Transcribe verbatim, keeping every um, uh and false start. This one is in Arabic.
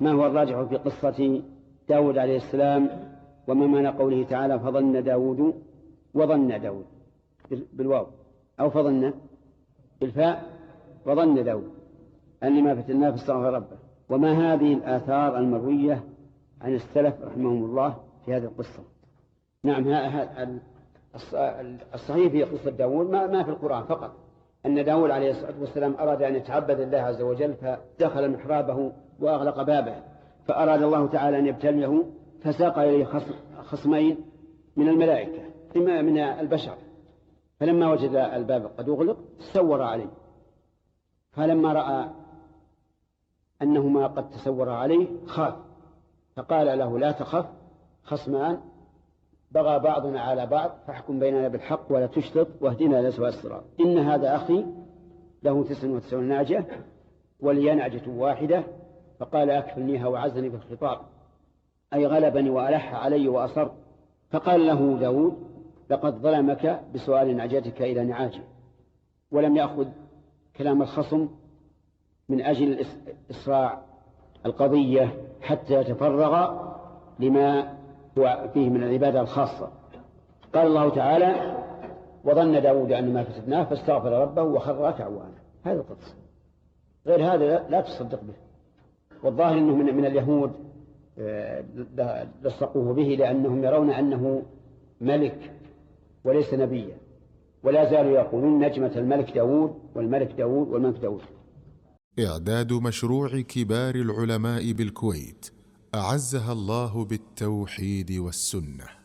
ما هو الراجح في قصة داود عليه السلام، وما معنى قوله تعالى فظن داود وظن داود بالواو، أو فظن بالفاء وظن داود أن ما فتناه فاستغفر ربه؟ وما هذه الآثار المروية عن السلف رحمهم الله في هذه القصة؟ نعم، الصحيح في قصة داود ما في القرآن فقط، أن داود عليه الصلاة والسلام أراد أن يتعبد الله عز وجل فدخل محرابه وأغلق بابه، فأراد الله تعالى أن يبتليه فساق إليه خصمين من الملائكة من البشر، فلما وجد الباب قد أغلق تسور عليه، فلما رأى أنهما قد تسور عليه خاف، فقال له لا تخف، خصمان بغى بعضنا على بعض فاحكم بيننا بالحق ولا تشطط واهدنا إلى سواء الصراط، إن هذا أخي له تسع وتسعون ناجة ولي نعجة واحدة، فقال أكفلنيها وعزني بالخطاب، أي غلبني وألح علي وأصر. فقال له داود لقد ظلمك بسؤال نعجتك إلى نعاجه، ولم يأخذ كلام الخصم من أجل إسراع القضية حتى يتفرغ لما هو فيه من العبادة الخاصة. قال الله تعالى وظن داود أن ما فتناه فاستغفر ربه وخر راكعا وأناب. هذا القصة، غير هذا لا تصدق به. والظاهر أنه من, من اليهود لصقوه به لأنهم يرون أنه ملك وليس نبيا، ولا زالوا يقولون نجمة الملك داود والملك داود والملك داود. إعداد مشروع كبار العلماء بالكويت أعزها الله بالتوحيد والسنة.